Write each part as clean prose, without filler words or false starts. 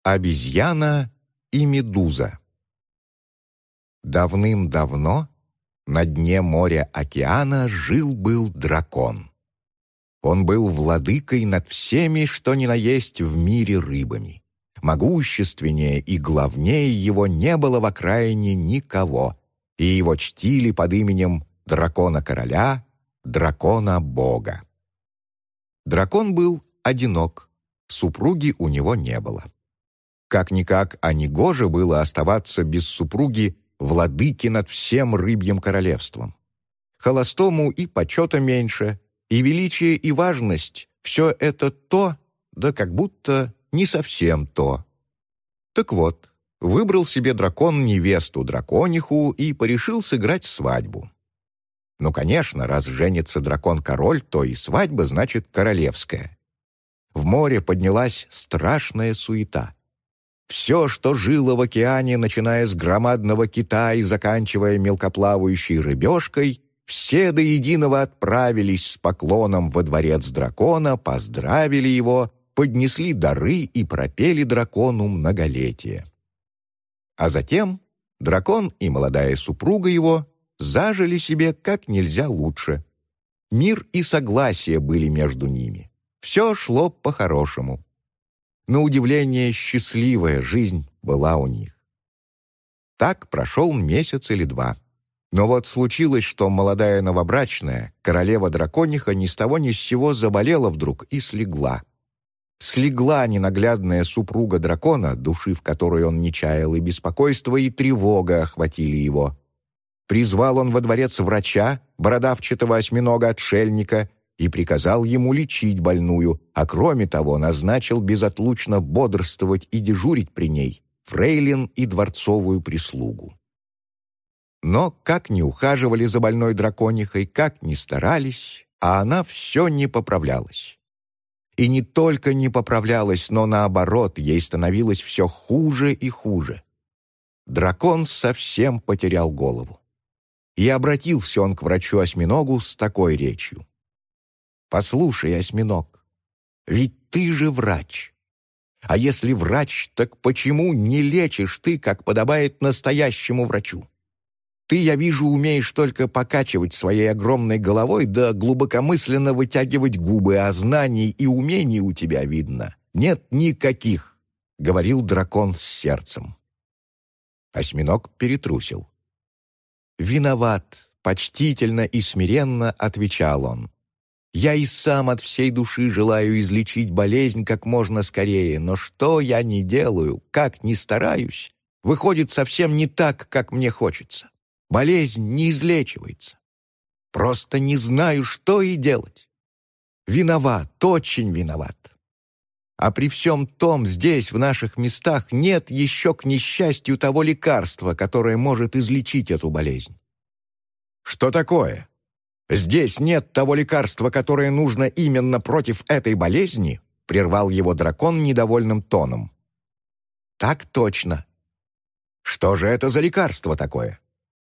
Обезьяна и медуза. Давным-давно на дне моря-океана жил-был дракон. Он был владыкой над всеми, что ни на есть в мире рыбами. Могущественнее и главнее его не было в окраине никого, и его чтили под именем дракона-короля, дракона-бога. Дракон был одинок, супруги у него не было. Как-никак, а негоже было оставаться без супруги владыки над всем рыбьим королевством. Холостому и почета меньше, и величие, и важность — все это то, да как будто не совсем то. Так вот, выбрал себе дракон невесту-дракониху и порешил сыграть свадьбу. Ну, конечно, раз женится дракон-король, то и свадьба значит королевская. В море поднялась страшная суета. Все, что жило в океане, начиная с громадного кита и заканчивая мелкоплавающей рыбешкой, все до единого отправились с поклоном во дворец дракона, поздравили его, поднесли дары и пропели дракону многолетие. А затем дракон и молодая супруга его зажили себе как нельзя лучше. Мир и согласие были между ними. Все шло по-хорошему. На удивление, счастливая жизнь была у них. Так прошел месяц или два. Но вот случилось, что молодая новобрачная, королева-дракониха, ни с того ни с сего заболела вдруг и слегла. Слегла ненаглядная супруга дракона, души в которой он не чаял, и беспокойство, и тревога охватили его. Призвал он во дворец врача, бородавчатого осьминога-отшельника, и приказал ему лечить больную, а кроме того назначил безотлучно бодрствовать и дежурить при ней фрейлин и дворцовую прислугу. Но как ни ухаживали за больной драконихой, как ни старались, а она все не поправлялась. И не только не поправлялась, но наоборот, ей становилось все хуже и хуже. Дракон совсем потерял голову. И обратился он к врачу-осьминогу с такой речью. «Послушай, осьминог, ведь ты же врач. А если врач, так почему не лечишь ты, как подобает настоящему врачу? Ты, я вижу, умеешь только покачивать своей огромной головой да глубокомысленно вытягивать губы, а знаний и умений у тебя, видно, нет никаких», — говорил дракон с сердцем. Осьминог перетрусил. «Виноват», — почтительно и смиренно отвечал он. «Я и сам от всей души желаю излечить болезнь как можно скорее, но что я ни делаю, как ни стараюсь, выходит совсем не так, как мне хочется. Болезнь не излечивается. Просто не знаю, что и делать. Виноват, очень виноват. А при всем том, здесь, в наших местах, нет еще, к несчастью, того лекарства, которое может излечить эту болезнь». «Что такое? Здесь нет того лекарства, которое нужно именно против этой болезни?» — прервал его дракон недовольным тоном. «Так точно». «Что же это за лекарство такое?»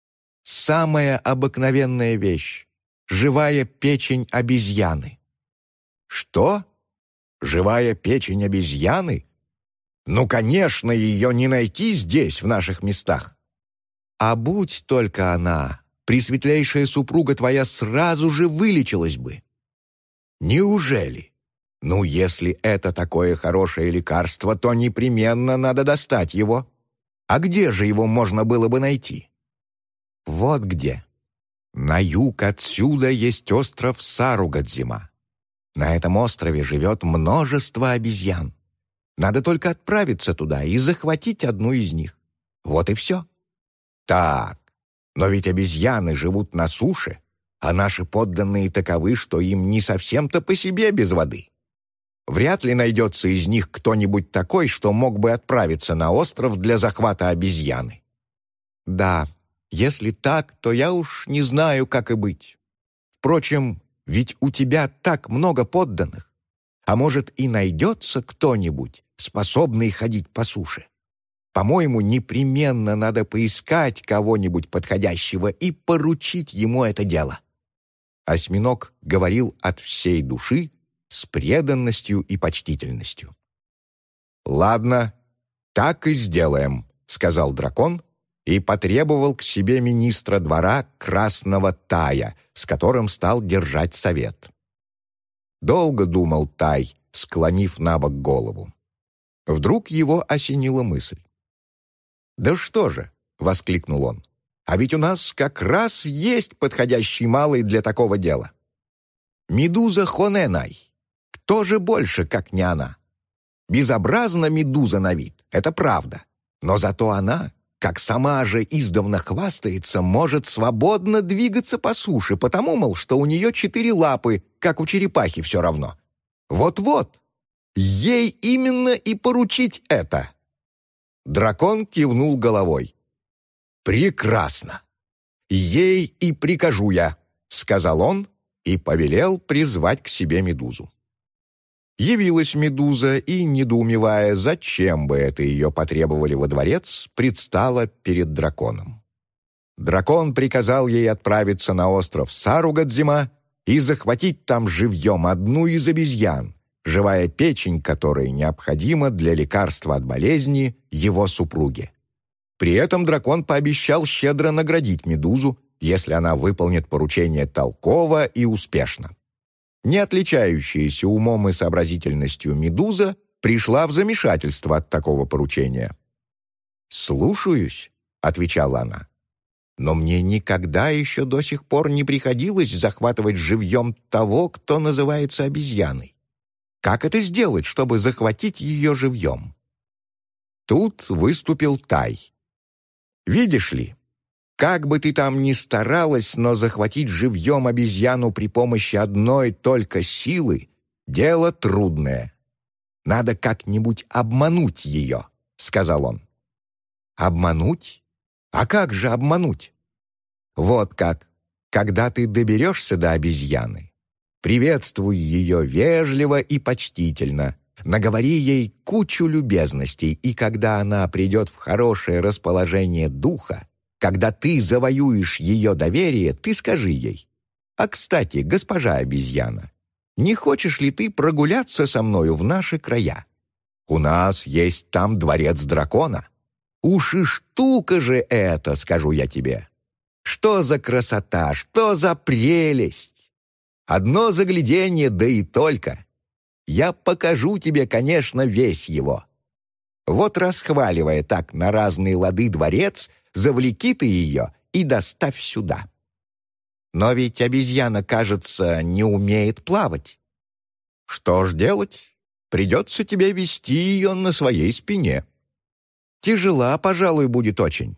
«Самая обыкновенная вещь — живая печень обезьяны». «Что? Живая печень обезьяны? Ну, конечно, ее не найти здесь, в наших местах». «А будь только она, пресветлейшая супруга твоя сразу же вылечилась бы». «Неужели? Ну, если это такое хорошее лекарство, то непременно надо достать его. А где же его можно было бы найти?» «Вот где. На юг отсюда есть остров Саругадзима. На этом острове живет множество обезьян. Надо только отправиться туда и захватить одну из них. Вот и все». «Так, но ведь обезьяны живут на суше, а наши подданные таковы, что им не совсем-то по себе без воды. Вряд ли найдется из них кто-нибудь такой, что мог бы отправиться на остров для захвата обезьяны». «Да, если так, то я уж не знаю, как и быть. Впрочем, ведь у тебя так много подданных. А может, и найдется кто-нибудь, способный ходить по суше. По-моему, непременно надо поискать кого-нибудь подходящего и поручить ему это дело». Осьминог говорил от всей души, с преданностью и почтительностью. «Ладно, «Так и сделаем», — сказал дракон и потребовал к себе министра двора Красного Тая, с которым стал держать совет. Долго думал Тай, склонив набок голову. Вдруг его осенила мысль. «Да что же!» — воскликнул он. «А ведь у нас как раз есть подходящий малый для такого дела. Медуза Хоненай. Кто же больше, как не она? Безобразна медуза на вид, это правда. Но зато она, как сама же издавна хвастается, может свободно двигаться по суше, потому, мол, что у нее 4 лапы, как у черепахи все равно. Вот-вот, ей именно и поручить это». Дракон кивнул головой. «Прекрасно! Ей и прикажу я», — сказал он и повелел призвать к себе медузу. Явилась медуза и, недоумевая, зачем бы это ее потребовали во дворец, предстала перед драконом. Дракон приказал ей отправиться на остров Саругадзима и захватить там живьем одну из обезьян, живая печень которой необходима для лекарства от болезни его супруге. При этом дракон пообещал щедро наградить медузу, если она выполнит поручение толково и успешно. Не отличающаяся умом и сообразительностью медуза пришла в замешательство от такого поручения. «Слушаюсь», — отвечала она, «но мне никогда еще до сих пор не приходилось захватывать живьем того, кто называется обезьяной. Как это сделать, чтобы захватить ее живьем?» Тут выступил Тай. «Видишь ли, как бы ты там ни старалась, но захватить живьем обезьяну при помощи одной только силы — дело трудное. Надо как-нибудь обмануть ее», — сказал он. «Обмануть? А как же обмануть? Вот как, когда ты доберешься до обезьяны, приветствуй ее вежливо и почтительно, наговори ей кучу любезностей, и когда она придет в хорошее расположение духа, когда ты завоюешь ее доверие, ты скажи ей: «А, кстати, госпожа обезьяна, не хочешь ли ты прогуляться со мною в наши края? У нас есть там дворец дракона. Уж и штука же это, скажу я тебе. Что за красота, что за прелесть! Одно загляденье, да и только. Я покажу тебе, конечно, весь его. Вот, расхваливая так на разные лады дворец, завлеки ты ее и доставь сюда. Но ведь обезьяна, кажется, не умеет плавать. Что ж делать? Придется тебе вести ее на своей спине. Тяжела, пожалуй, будет очень.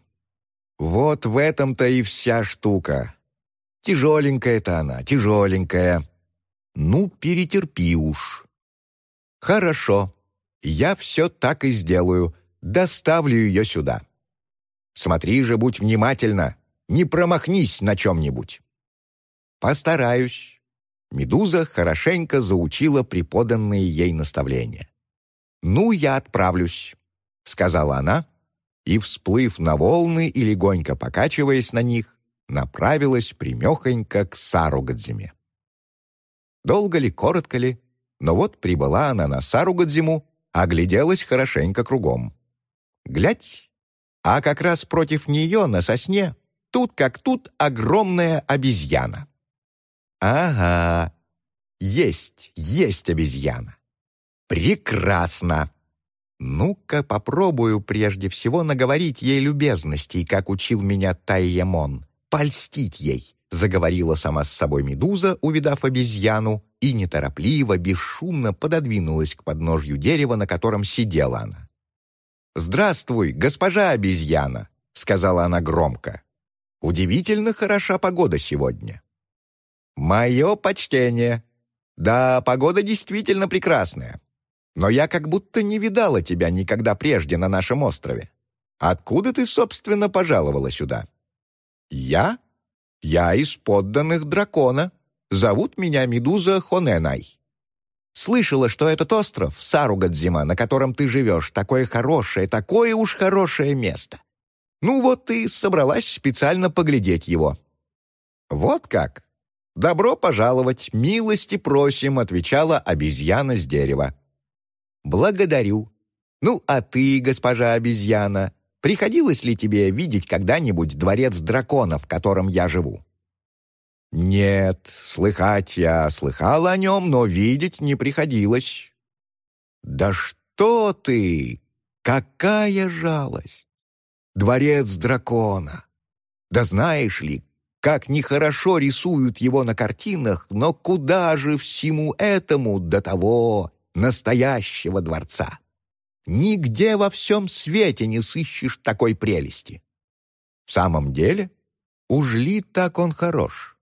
Вот в этом-то и вся штука. Тяжеленькая-то она, тяжеленькая. Ну, перетерпи уж». «Хорошо, я все так и сделаю, доставлю ее сюда. Смотри же, будь внимательна, не промахнись на чем-нибудь». «Постараюсь». Медуза хорошенько заучила преподанные ей наставления. «Ну, я отправлюсь», — сказала она, и, всплыв на волны и легонько покачиваясь на них, направилась прямехонько к Саругадзиме. Долго ли, коротко ли, но вот прибыла она на Саругадзиму, огляделась хорошенько кругом. Глядь, а как раз против нее на сосне, тут как тут, огромная обезьяна. Ага, есть обезьяна. Прекрасно. Ну-ка попробую прежде всего наговорить ей любезностей, как учил меня Тайямон, польстить ей. Заговорила сама с собой медуза, увидав обезьяну, и неторопливо, бесшумно пододвинулась к подножью дерева, на котором сидела она. «Здравствуй, госпожа обезьяна», — сказала она громко. «Удивительно хороша погода сегодня». «Мое почтение. Да, погода действительно прекрасная. Но я как будто не видала тебя никогда прежде на нашем острове. Откуда ты, собственно, пожаловала сюда?» «Я? Я из подданных дракона. Зовут меня Медуза Хоненай. Слышала, что этот остров, Саругадзима, на котором ты живешь, такое уж хорошее место. Ну вот и собралась специально поглядеть его». «Вот как? Добро пожаловать, милости просим», — отвечала обезьяна с дерева. «Благодарю. Ну, а ты, госпожа обезьяна, приходилось ли тебе видеть когда-нибудь дворец дракона, в котором я живу?» «Нет, слыхать я слыхал о нем, но видеть не приходилось». «Да что ты! Какая жалость! Дворец дракона! Да знаешь ли, как нехорошо рисуют его на картинах, но куда же всему этому до того настоящего дворца? Нигде во всем свете не сыщешь такой прелести. В самом деле, уж ли так он хорош?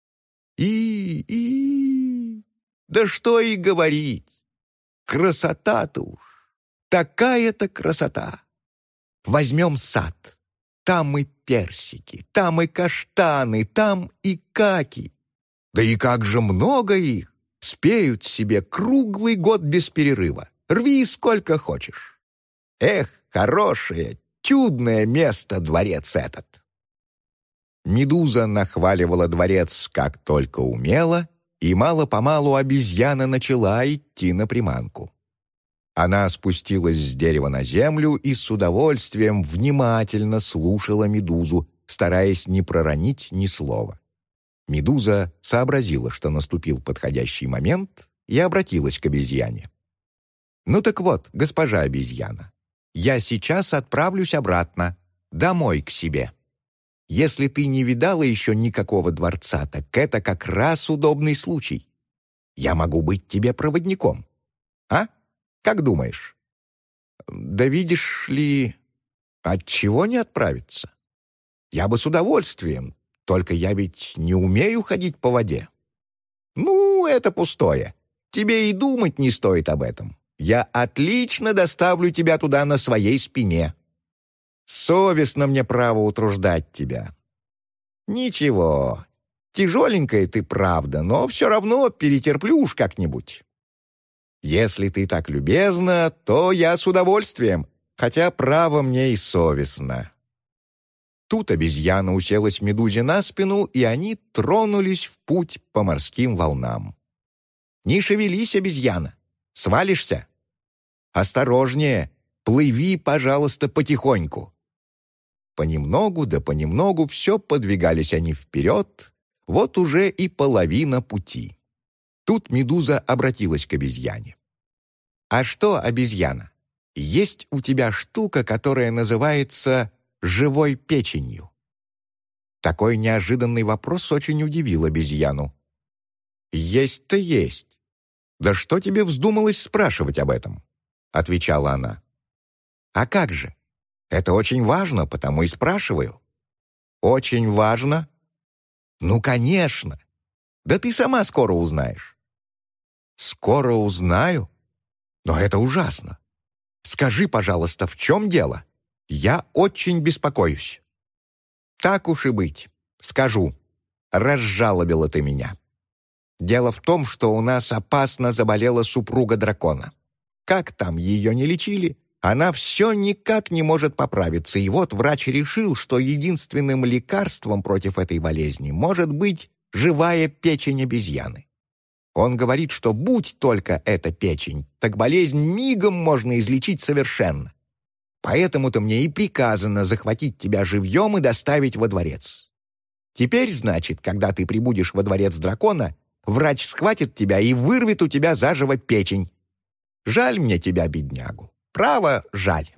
Да что и говорить! Красота-то уж! Такая-то красота! Возьмем сад. Там и персики, там и каштаны, там и каки. Да и как же много их! Спеют себе круглый год без перерыва. Рви сколько хочешь. Эх, хорошее, чудное место дворец этот!» Медуза нахваливала дворец как только умела, и мало-помалу обезьяна начала идти на приманку. Она спустилась с дерева на землю и с удовольствием внимательно слушала Медузу, стараясь не проронить ни слова. Медуза сообразила, что наступил подходящий момент, и обратилась к обезьяне. «Ну так вот, госпожа обезьяна, я сейчас отправлюсь обратно, домой к себе. Если ты не видала еще никакого дворца, так это как раз удобный случай. Я могу быть тебе проводником. А? Как думаешь?» «Да видишь ли, отчего не отправиться? Я бы с удовольствием, только я ведь не умею ходить по воде». «Ну, это пустое. Тебе и думать не стоит об этом. Я отлично доставлю тебя туда на своей спине. Совестно мне право утруждать тебя». «Ничего, тяжеленькая ты, правда, но все равно перетерплю уж как-нибудь. Если ты так любезна, то я с удовольствием, хотя право мне и совестно». Тут обезьяна уселась Медузе на спину, и они тронулись в путь по морским волнам. «Не шевелись, обезьяна, свалишься. Осторожнее, плыви, пожалуйста, потихоньку». Понемногу да понемногу все подвигались они вперед, вот уже и половина пути. Тут Медуза обратилась к обезьяне. «А что, обезьяна, есть у тебя штука, которая называется живой печенью?» Такой неожиданный вопрос очень удивил обезьяну. «Есть-то есть. Да что тебе вздумалось спрашивать об этом?» — отвечала она. «А как же? Это очень важно, потому и спрашиваю». «Очень важно?» «Ну, конечно. Да ты сама скоро узнаешь». «Скоро узнаю? Но это ужасно. Скажи, пожалуйста, в чем дело? Я очень беспокоюсь». «Так уж и быть. Скажу. Разжалобила ты меня. Дело в том, что у нас опасно заболела супруга дракона. Как там ее не лечили, она все никак не может поправиться, и вот врач решил, что единственным лекарством против этой болезни может быть живая печень обезьяны. Он говорит, что будь только эта печень, так болезнь мигом можно излечить совершенно. Поэтому-то мне и приказано захватить тебя живьем и доставить во дворец. Теперь, значит, когда ты прибудешь во дворец дракона, врач схватит тебя и вырвет у тебя заживо печень. Жаль мне тебя, беднягу. Право, жаль».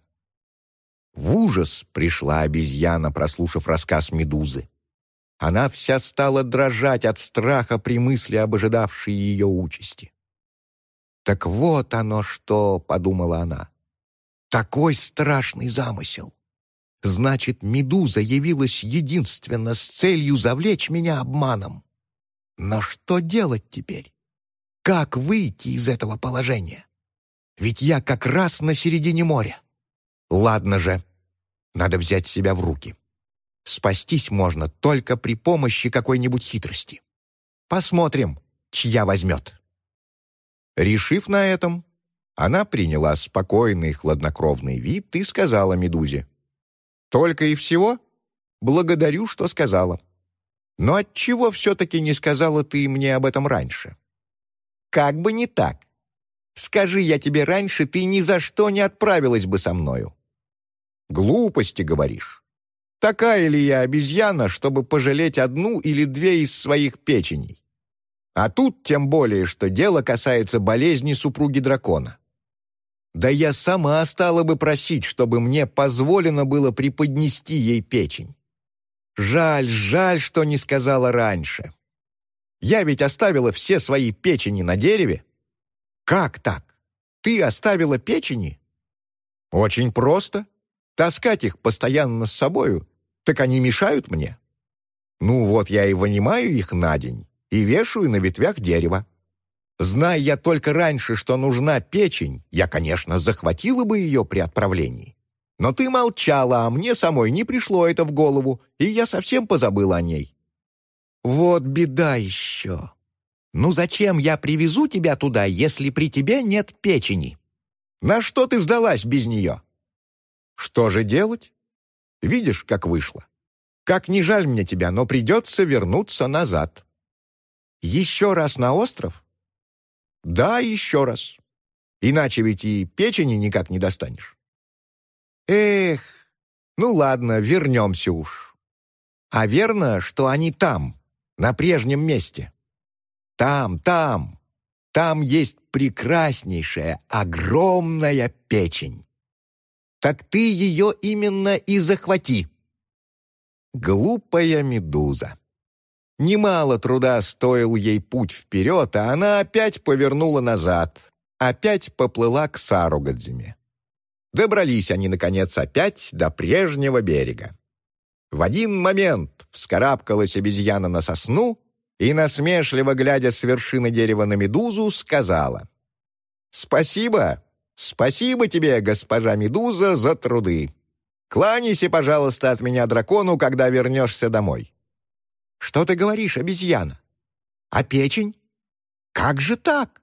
В ужас пришла обезьяна, прослушав рассказ Медузы. Она вся стала дрожать от страха при мысли об ожидавшей ее участи. «Так вот оно что», — подумала она, — «такой страшный замысел. Значит, Медуза явилась единственно с целью завлечь меня обманом. Но что делать теперь? Как выйти из этого положения? Ведь я как раз на середине моря. Ладно же, надо взять себя в руки. Спастись можно только при помощи какой-нибудь хитрости. Посмотрим, чья возьмет». Решив на этом, она приняла спокойный хладнокровный вид и сказала Медузе: «Только и всего? Благодарю, что сказала. Но отчего все-таки не сказала ты мне об этом раньше?» «Как бы не так. Скажи я тебе раньше, ты ни за что не отправилась бы со мною». «Глупости, говоришь. Такая ли я обезьяна, чтобы пожалеть одну или две из своих печеней? А тут тем более, что дело касается болезни супруги дракона. Да я сама стала бы просить, чтобы мне позволено было преподнести ей печень. Жаль, жаль, что не сказала раньше. Я ведь оставила все свои печени на дереве». «Как так? Ты оставила печени?» «Очень просто. Таскать их постоянно с собою, так они мешают мне. Ну вот я и вынимаю их на день и вешаю на ветвях дерева. Зная я только раньше, что нужна печень, я, конечно, захватила бы ее при отправлении. Но ты молчала, а мне самой не пришло это в голову, и я совсем позабыла о ней». «Вот беда еще. Ну зачем я привезу тебя туда, если при тебе нет печени? На что ты сдалась без нее?» «Что же делать? Видишь, как вышло. Как не жаль мне тебя, но придется вернуться назад». «Еще раз на остров?» «Да, еще раз. Иначе ведь и печени никак не достанешь». «Эх, ну ладно, вернемся уж. А верно, что они там, на прежнем месте?» Там есть прекраснейшая, огромная печень. Так ты ее именно и захвати». Глупая медуза. Немало труда стоил ей путь вперед, а она опять повернула назад, опять поплыла к Саругадзиме. Добрались они, наконец, опять до прежнего берега. В один момент вскарабкалась обезьяна на сосну и, насмешливо глядя с вершины дерева на медузу, сказала: «Спасибо, спасибо тебе, госпожа медуза, за труды. Кланяйся, пожалуйста, от меня дракону, когда вернешься домой». «Что ты говоришь, обезьяна? А печень? Как же так?»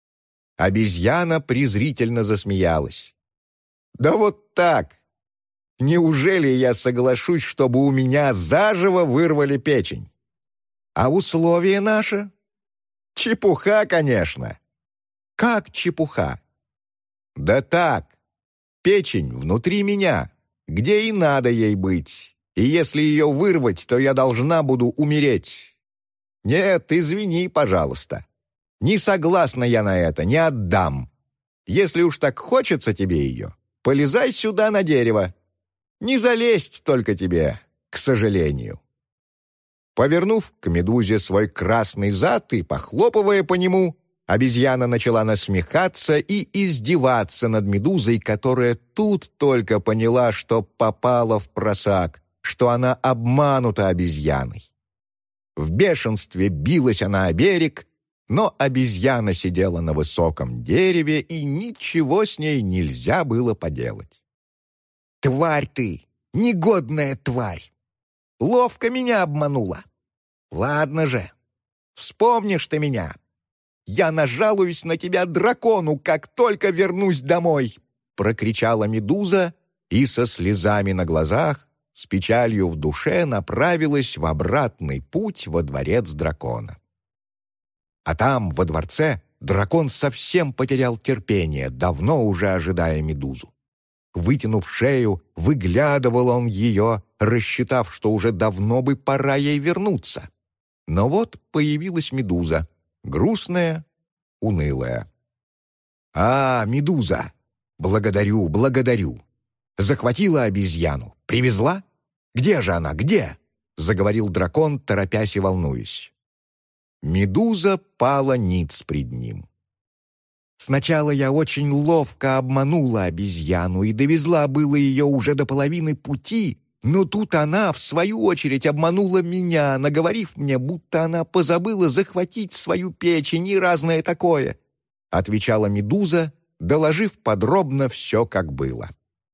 Обезьяна презрительно засмеялась. «Да вот так. Неужели я соглашусь, чтобы у меня заживо вырвали печень? А условие наше? Чепуха, конечно». «Как чепуха?» «Да так. Печень внутри меня, где и надо ей быть. И если ее вырвать, то я должна буду умереть. Нет, извини, пожалуйста. Не согласна я на это, не отдам. Если уж так хочется тебе ее, полезай сюда на дерево. Не залезть только тебе, к сожалению». Повернув к медузе свой красный зад и похлопывая по нему, обезьяна начала насмехаться и издеваться над медузой, которая тут только поняла, что попала в просак, что она обманута обезьяной. В бешенстве билась она о берег, но обезьяна сидела на высоком дереве, и ничего с ней нельзя было поделать. «Тварь ты, негодная тварь! Ловко меня обманула. Ладно же, вспомнишь ты меня. Я нажалуюсь на тебя дракону, как только вернусь домой!» прокричала медуза и со слезами на глазах, с печалью в душе направилась в обратный путь во дворец дракона. А там, во дворце, дракон совсем потерял терпение, давно уже ожидая медузу. Вытянув шею, выглядывал он ее, рассчитав, что уже давно бы пора ей вернуться. Но вот появилась медуза, грустная, унылая. «А, медуза! Благодарю, благодарю! Захватила обезьяну, привезла? Где же она, где?» — заговорил дракон, торопясь и волнуясь. Медуза пала ниц пред ним. «Сначала я очень ловко обманула обезьяну и довезла было ее уже до половины пути, но тут она, в свою очередь, обманула меня, наговорив мне, будто она позабыла захватить свою печень и разное такое», — отвечала медуза, доложив подробно все, как было.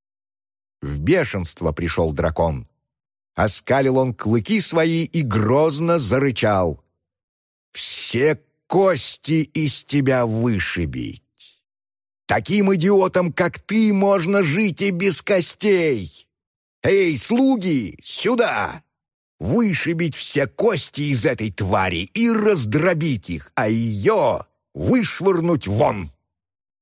В бешенство пришел дракон. Оскалил он клыки свои и грозно зарычал: «Все кости из тебя вышибить! Таким идиотом, как ты, можно жить и без костей! Эй, слуги, сюда! Вышибить все кости из этой твари и раздробить их, а ее вышвырнуть вон!»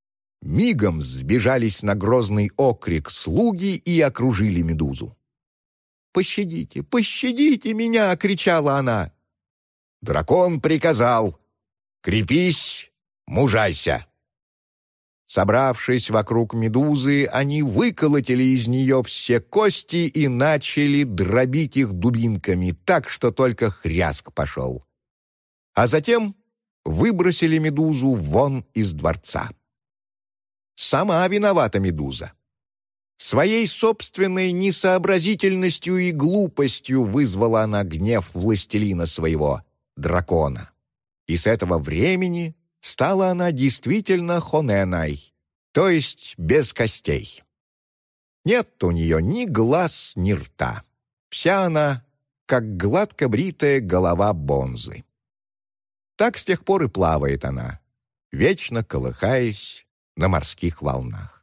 мигом сбежались на грозный окрик слуги и окружили Медузу. «Пощадите, пощадите меня!» — кричала она. Дракон приказал: «Крепись, мужайся!» Собравшись вокруг Медузы, они выколотили из нее все кости и начали дробить их дубинками, так что только хряск пошел. А затем выбросили Медузу вон из дворца. Сама виновата Медуза. Своей собственной несообразительностью и глупостью вызвала она гнев властелина своего, дракона. И с этого времени стала она действительно хоненой, то есть без костей. Нет у нее ни глаз, ни рта. Вся она, как гладко бритая голова бонзы. Так с тех пор и плавает она, вечно колыхаясь на морских волнах.